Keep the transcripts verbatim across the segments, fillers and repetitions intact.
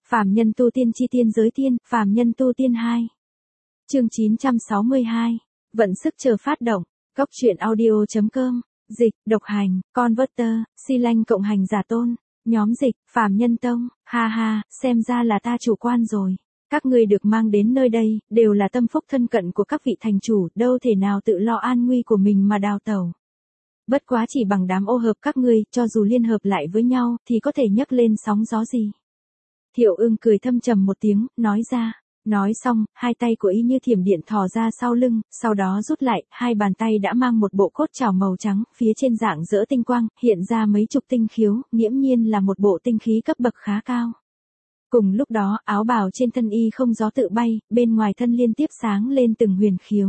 Phàm nhân tu tiên chi tiên giới tiên, phàm nhân tu tiên hai. Chương chín trăm sáu mươi hai. Vận sức chờ phát động. Góc truyện audio.com. Dịch, độc hành, Converter, Si Lanh cộng hành giả tôn. Nhóm dịch, phàm nhân tông. Ha ha, xem ra là ta chủ quan rồi. Các ngươi được mang đến nơi đây, đều là tâm phúc thân cận của các vị thành chủ, đâu thể nào tự lo an nguy của mình mà đào tẩu. Bất quá chỉ bằng đám ô hợp các ngươi, cho dù liên hợp lại với nhau, thì có thể nhấc lên sóng gió gì. Thiệu Ưng cười thâm trầm một tiếng, nói ra. Nói xong, hai tay của y như thiểm điện thò ra sau lưng, sau đó rút lại, hai bàn tay đã mang một bộ cốt trảo màu trắng, phía trên dạng rỡ tinh quang, hiện ra mấy chục tinh khiếu, nghiễm nhiên là một bộ tinh khí cấp bậc khá cao. Cùng lúc đó, áo bào trên thân y không gió tự bay, bên ngoài thân liên tiếp sáng lên từng huyền khiếu.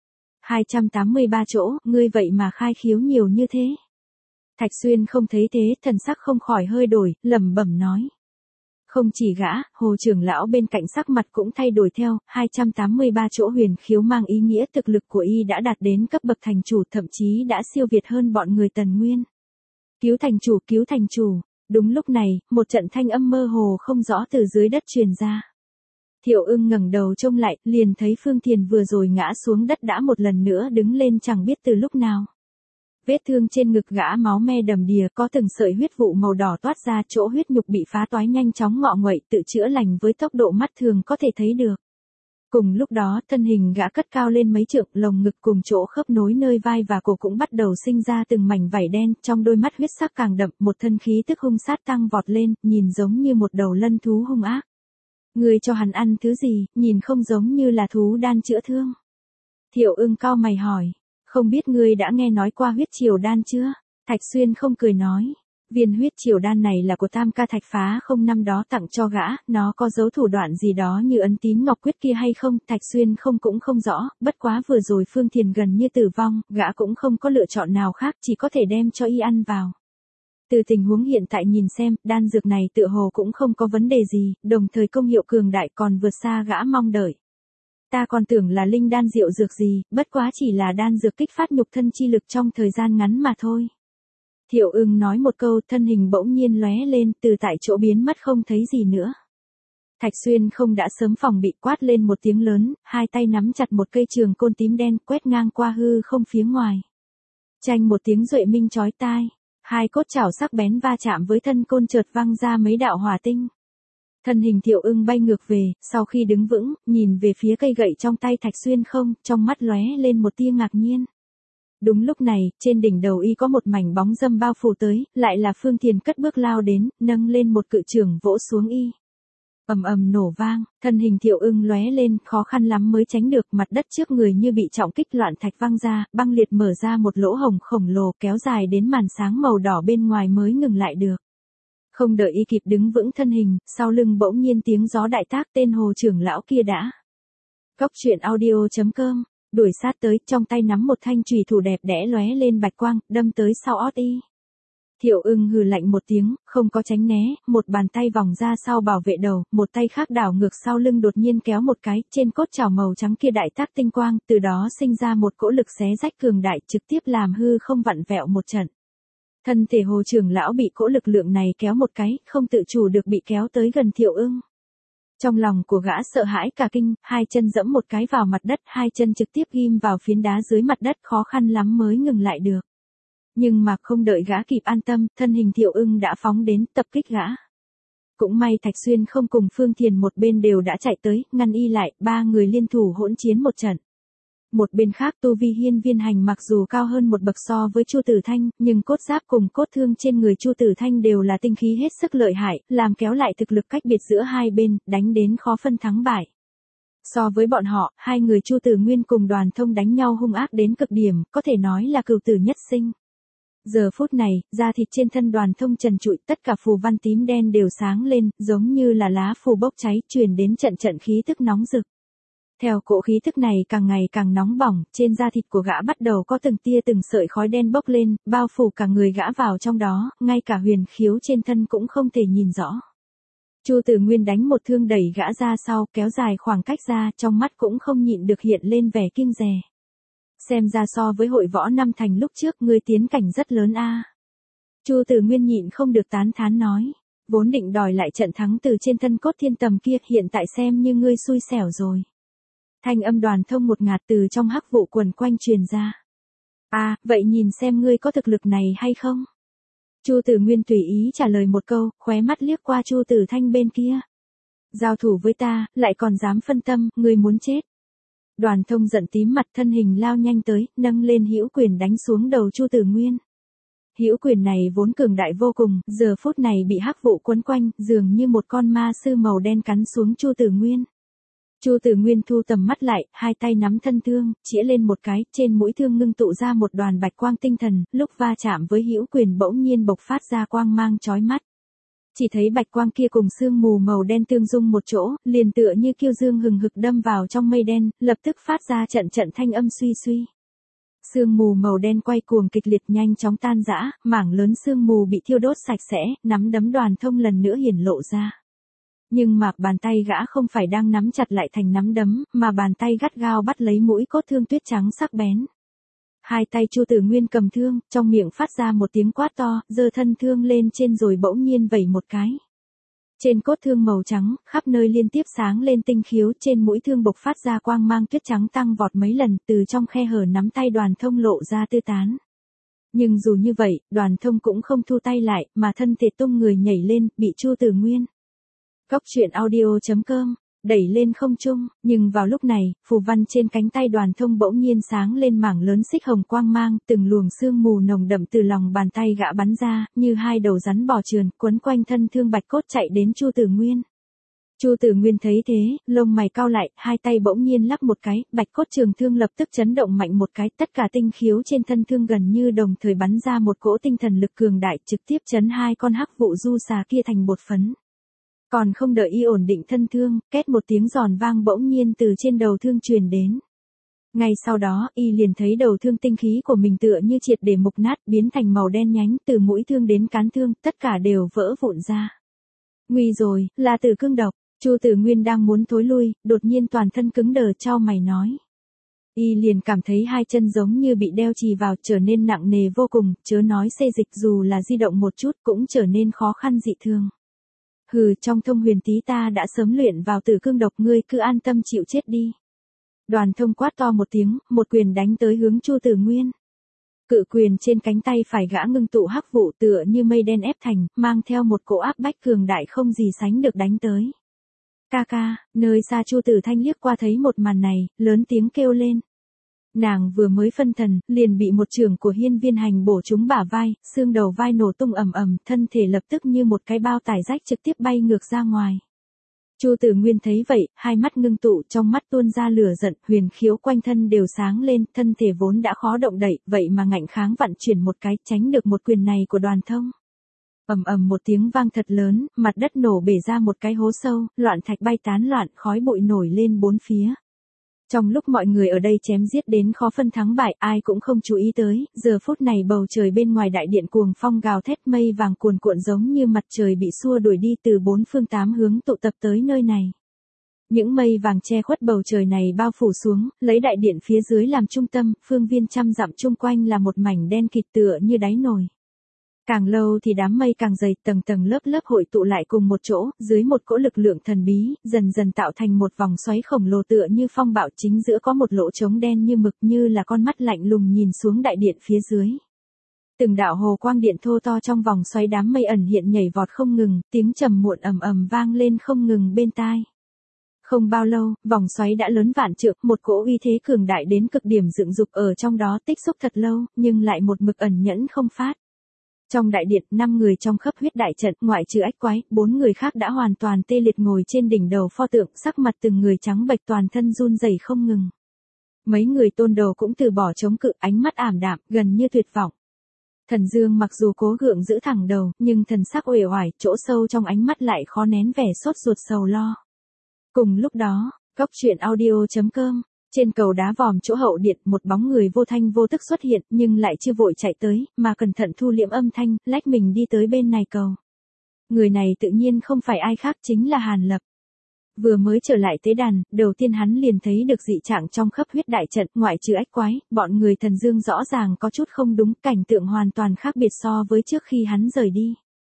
hai trăm tám mươi ba chỗ, ngươi vậy mà khai khiếu nhiều như thế. Thạch Xuyên không thấy thế, thần sắc không khỏi hơi đổi, lẩm bẩm nói. Không chỉ gã, Hồ trưởng lão bên cạnh sắc mặt cũng thay đổi theo, hai trăm tám mươi ba chỗ huyền khiếu mang ý nghĩa thực lực của y đã đạt đến cấp bậc thành chủ, thậm chí đã siêu việt hơn bọn người Tần Nguyên. Cứu thành chủ, cứu thành chủ. Đúng lúc này, một trận thanh âm mơ hồ không rõ từ dưới đất truyền ra. Thiệu Ưng ngẩng đầu trông lại, liền thấy Phương Thiền vừa rồi ngã xuống đất đã một lần nữa đứng lên chẳng biết từ lúc nào. Vết thương trên ngực gã máu me đầm đìa, có từng sợi huyết vụ màu đỏ toát ra, chỗ huyết nhục bị phá toái nhanh chóng ngọ nguậy, tự chữa lành với tốc độ mắt thường có thể thấy được. Cùng lúc đó, thân hình gã cất cao lên mấy trượng, lồng ngực cùng chỗ khớp nối nơi vai và cổ cũng bắt đầu sinh ra từng mảnh vảy đen, trong đôi mắt huyết sắc càng đậm, một thân khí tức hung sát tăng vọt lên, nhìn giống như một đầu lân thú hung ác. Người cho hắn ăn thứ gì, nhìn không giống như là thú đan chữa thương. Thiệu Ưng cau mày hỏi. Không biết ngươi đã nghe nói qua huyết triều đan chưa? Thạch Xuyên không cười nói. Viên huyết triều đan này là của Tam Ca Thạch Phá không năm đó tặng cho gã, nó có dấu thủ đoạn gì đó như ấn tín ngọc quyết kia hay không? Thạch Xuyên không cũng không rõ, bất quá vừa rồi Phương Thiền gần như tử vong, gã cũng không có lựa chọn nào khác, chỉ có thể đem cho y ăn vào. Từ tình huống hiện tại nhìn xem, đan dược này tựa hồ cũng không có vấn đề gì, đồng thời công hiệu cường đại còn vượt xa gã mong đợi. Ta còn tưởng là linh đan diệu dược gì, bất quá chỉ là đan dược kích phát nhục thân chi lực trong thời gian ngắn mà thôi. Thiệu Ưng nói một câu, thân hình bỗng nhiên lóe lên, từ tại chỗ biến mất không thấy gì nữa. Thạch Xuyên không đã sớm phòng bị, quát lên một tiếng lớn, hai tay nắm chặt một cây trường côn tím đen quét ngang qua hư không phía ngoài. Chanh một tiếng duệ minh chói tai, hai cốt chảo sắc bén va chạm với thân côn chợt văng ra mấy đạo hỏa tinh. Thân hình Thiệu Ưng bay ngược về, sau khi đứng vững, nhìn về phía cây gậy trong tay Thạch Xuyên không, trong mắt lóe lên một tia ngạc nhiên. Đúng lúc này, trên đỉnh đầu y có một mảnh bóng râm bao phủ tới, lại là Phương Thiền cất bước lao đến, nâng lên một cự chưởng vỗ xuống y. Ầm ầm nổ vang, thân hình Thiệu Ưng lóe lên, khó khăn lắm mới tránh được, mặt đất trước người như bị trọng kích loạn thạch văng ra, băng liệt mở ra một lỗ hổng khổng lồ kéo dài đến màn sáng màu đỏ bên ngoài mới ngừng lại được. Không đợi y kịp đứng vững thân hình, sau lưng bỗng nhiên tiếng gió đại tác, tên Hồ trưởng lão kia đã. Góc truyện audio.com, đuổi sát tới, trong tay nắm một thanh chùy thủ đẹp đẽ lóe lên bạch quang, đâm tới sau ót y. Thiệu Ưng hừ lạnh một tiếng, không có tránh né, một bàn tay vòng ra sau bảo vệ đầu, một tay khác đảo ngược sau lưng đột nhiên kéo một cái, trên cốt chảo màu trắng kia đại tác tinh quang, từ đó sinh ra một cỗ lực xé rách cường đại, trực tiếp làm hư không vặn vẹo một trận. Thân thể Hồ trưởng lão bị cỗ lực lượng này kéo một cái, không tự chủ được bị kéo tới gần Thiệu Ưng. Trong lòng của gã sợ hãi cả kinh, hai chân dẫm một cái vào mặt đất, hai chân trực tiếp ghim vào phiến đá dưới mặt đất, khó khăn lắm mới ngừng lại được. Nhưng mà không đợi gã kịp an tâm, thân hình Thiệu Ưng đã phóng đến, tập kích gã. Cũng may Thạch Xuyên không cùng Phương Thiền một bên đều đã chạy tới, ngăn y lại, ba người liên thủ hỗn chiến một trận. Một bên khác tu vi Hiên Viên Hành mặc dù cao hơn một bậc so với Chu Tử Thanh, nhưng cốt giáp cùng cốt thương trên người Chu Tử Thanh đều là tinh khí hết sức lợi hại, làm kéo lại thực lực cách biệt giữa hai bên, đánh đến khó phân thắng bại. So với bọn họ, hai người Chu Tử Nguyên cùng Đoàn Thông đánh nhau hung ác đến cực điểm, có thể nói là cừu tử nhất sinh. Giờ phút này, da thịt trên thân Đoàn Thông trần trụi, tất cả phù văn tím đen đều sáng lên, giống như là lá phù bốc cháy, truyền đến trận trận khí tức nóng rực. Theo cỗ khí thức này càng ngày càng nóng bỏng, trên da thịt của gã bắt đầu có từng tia từng sợi khói đen bốc lên, bao phủ cả người gã vào trong đó, ngay cả huyền khiếu trên thân cũng không thể nhìn rõ. Chu Tử Nguyên đánh một thương đẩy gã ra sau, kéo dài khoảng cách ra, trong mắt cũng không nhịn được hiện lên vẻ kinh dè. Xem ra so với hội võ năm thành lúc trước, ngươi tiến cảnh rất lớn a. Chu Tử Nguyên nhịn không được tán thán nói. vốn định đòi lại trận thắng từ trên thân cốt thiên tầm kia, hiện tại xem như ngươi xui xẻo rồi. Thanh âm Đoàn Thông một ngạt từ trong hắc vụ quần quanh truyền ra. À, vậy nhìn xem ngươi có thực lực này hay không? Chu Tử Nguyên tùy ý trả lời một câu, khóe mắt liếc qua Chu Tử Thanh bên kia. Giao thủ với ta, lại còn dám phân tâm, ngươi muốn chết. Đoàn Thông giận tím mặt, thân hình lao nhanh tới, nâng lên hữu quyền đánh xuống đầu Chu Tử Nguyên. Hữu quyền này vốn cường đại vô cùng, giờ phút này bị hắc vụ quấn quanh, dường như một con ma sư màu đen cắn xuống Chu Tử Nguyên. Chu Tử Nguyên thu tầm mắt lại, hai tay nắm thân thương, chĩa lên một cái, trên mũi thương ngưng tụ ra một đoàn bạch quang tinh thần, lúc va chạm với hữu quyền bỗng nhiên bộc phát ra quang mang chói mắt. Chỉ thấy bạch quang kia cùng sương mù màu đen tương dung một chỗ, liền tựa như kiêu dương hừng hực đâm vào trong mây đen, lập tức phát ra trận trận thanh âm suy suy. Sương mù màu đen quay cuồng kịch liệt nhanh chóng tan rã, mảng lớn sương mù bị thiêu đốt sạch sẽ, nắm đấm Đoàn Thông lần nữa hiển lộ ra. Nhưng mà bàn tay gã không phải đang nắm chặt lại thành nắm đấm, mà bàn tay gắt gao bắt lấy mũi cốt thương tuyết trắng sắc bén. Hai tay Chu Tử Nguyên cầm thương, trong miệng phát ra một tiếng quát to, giơ thân thương lên trên rồi bỗng nhiên vẩy một cái. Trên cốt thương màu trắng, khắp nơi liên tiếp sáng lên tinh khiếu, trên mũi thương bộc phát ra quang mang tuyết trắng tăng vọt mấy lần, từ trong khe hở nắm tay Đoàn Thông lộ ra tứ tán. Nhưng dù như vậy, Đoàn Thông cũng không thu tay lại, mà thân thể tung người nhảy lên, bị Chu Tử Nguyên. Góc truyện audio chấm com đẩy lên không trung, nhưng vào lúc này, phù văn trên cánh tay Đoàn Thông bỗng nhiên sáng lên mảng lớn xích hồng quang mang, từng luồng sương mù nồng đậm từ lòng bàn tay gã bắn ra, như hai đầu rắn bò trườn, quấn quanh thân thương bạch cốt chạy đến Chu Tử Nguyên. Chu Tử Nguyên thấy thế, lông mày cau lại, hai tay bỗng nhiên lắc một cái, bạch cốt trường thương lập tức chấn động mạnh một cái, tất cả tinh khiếu trên thân thương gần như đồng thời bắn ra một cỗ tinh thần lực cường đại, trực tiếp chấn hai con hắc vụ du xà kia thành bột phấn. Còn không đợi y ổn định thân thương, két một tiếng giòn vang bỗng nhiên từ trên đầu thương truyền đến. Ngay sau đó, y liền thấy đầu thương tinh khí của mình tựa như triệt để mục nát, biến thành màu đen nhánh, từ mũi thương đến cán thương, tất cả đều vỡ vụn ra. Nguy rồi, là tử cương độc. Chu Tử Nguyên đang muốn thối lui, đột nhiên toàn thân cứng đờ chau mày nói. Y liền cảm thấy hai chân giống như bị đeo chì vào, trở nên nặng nề vô cùng, chớ nói xê dịch, dù là di động một chút cũng trở nên khó khăn dị thường. Hừ, trong thông huyền tí ta đã sớm luyện vào tử cương độc, ngươi cứ an tâm chịu chết đi. Đoàn Thông quát to một tiếng, một quyền đánh tới hướng Chu Tử Nguyên. Cự quyền trên cánh tay phải gã ngưng tụ hắc vụ tựa như mây đen ép thành, mang theo một cỗ áp bách cường đại không gì sánh được đánh tới. Ca ca, nơi xa Chu Tử Thanh liếc qua thấy một màn này, lớn tiếng kêu lên. Nàng vừa mới phân thần, liền bị một chưởng của Hiên Viên Hành bổ trúng bả vai, xương đầu vai nổ tung ầm ầm, thân thể lập tức như một cái bao tải rách trực tiếp bay ngược ra ngoài. Chu Tử Nguyên thấy vậy, hai mắt ngưng tụ, trong mắt tuôn ra lửa giận, huyền khiếu quanh thân đều sáng lên, thân thể vốn đã khó động đậy, vậy mà ngạnh kháng vặn chuyển một cái, tránh được một quyền này của Đoàn Thông. Ầm ầm một tiếng vang thật lớn, mặt đất nổ bể ra một cái hố sâu, loạn thạch bay tán loạn, khói bụi nổi lên bốn phía. Trong lúc mọi người ở đây chém giết đến khó phân thắng bại, ai cũng không chú ý tới, giờ phút này bầu trời bên ngoài đại điện cuồng phong gào thét, mây vàng cuồn cuộn giống như mặt trời bị xua đuổi đi, từ bốn phương tám hướng tụ tập tới nơi này. Những mây vàng che khuất bầu trời này bao phủ xuống, lấy đại điện phía dưới làm trung tâm, phương viên trăm dặm chung quanh là một mảnh đen kịt tựa như đáy nồi. Càng lâu thì đám mây càng dày, tầng tầng lớp lớp hội tụ lại cùng một chỗ, dưới một cỗ lực lượng thần bí, dần dần tạo thành một vòng xoáy khổng lồ tựa như phong bạo, chính giữa có một lỗ trống đen như mực, như là con mắt lạnh lùng nhìn xuống đại điện phía dưới. Từng đạo hồ quang điện thô to trong vòng xoáy, đám mây ẩn hiện nhảy vọt không ngừng, tiếng trầm muộn ầm ầm vang lên không ngừng bên tai. Không bao lâu, vòng xoáy đã lớn vạn trượng, một cỗ uy thế cường đại đến cực điểm dựng dục ở trong đó tích xúc thật lâu, nhưng lại một mực ẩn nhẫn không phát. Trong đại điện, năm người trong khắp huyết đại trận, ngoại trừ Ách Quái, bốn người khác đã hoàn toàn tê liệt ngồi trên đỉnh đầu pho tượng, sắc mặt từng người trắng bệch, toàn thân run rẩy không ngừng. Mấy người tôn đầu cũng từ bỏ chống cự, ánh mắt ảm đạm, gần như tuyệt vọng. Thần Dương mặc dù cố gượng giữ thẳng đầu, nhưng thần sắc uể oải, chỗ sâu trong ánh mắt lại khó nén vẻ sốt ruột sầu lo. Cùng lúc đó, góc truyện audio chấm com trên cầu đá vòm chỗ hậu điện, một bóng người vô thanh vô tức xuất hiện, nhưng lại chưa vội chạy tới, mà cẩn thận thu liễm âm thanh, lách mình đi tới bên này cầu. Người này tự nhiên không phải ai khác, chính là Hàn Lập. Vừa mới trở lại tế đàn, đầu tiên hắn liền thấy được dị trạng trong khắp huyết đại trận, ngoại trừ Ách Quái, bọn người Thần Dương rõ ràng có chút không đúng, cảnh tượng hoàn toàn khác biệt so với trước khi hắn rời đi.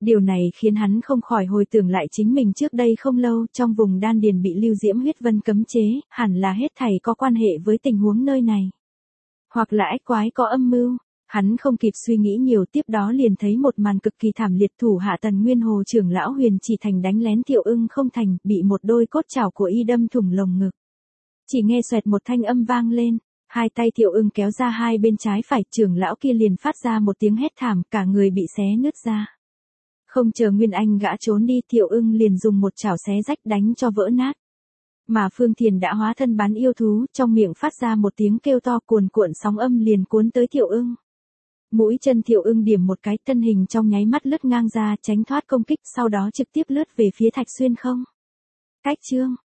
Điều này khiến hắn không khỏi hồi tưởng lại chính mình trước đây không lâu trong vùng đan điền bị lưu diễm huyết vân cấm chế, hẳn là hết thảy có quan hệ với tình huống nơi này. Hoặc là ách quái có âm mưu. Hắn không kịp suy nghĩ nhiều, tiếp đó liền thấy một màn cực kỳ thảm liệt, thủ hạ Tần Nguyên Hồ trưởng lão Huyền Chỉ Thành đánh lén Thiệu Ưng không thành, bị một đôi cốt chảo của y đâm thủng lồng ngực. Chỉ nghe xoẹt một thanh âm vang lên, hai tay Thiệu Ưng kéo ra hai bên trái phải, trưởng lão kia liền phát ra một tiếng hét thảm, cả người bị xé nứt ra. Không chờ Nguyên Anh gã trốn đi, Thiệu Ưng liền dùng một chảo xé rách đánh cho vỡ nát. Mà Phương Thiền đã hóa thân bán yêu thú, trong miệng phát ra một tiếng kêu to, cuồn cuộn sóng âm liền cuốn tới Thiệu Ưng. Mũi chân Thiệu Ưng điểm một cái, thân hình trong nháy mắt lướt ngang ra, tránh thoát công kích, sau đó trực tiếp lướt về phía Thạch Xuyên không. Cách chương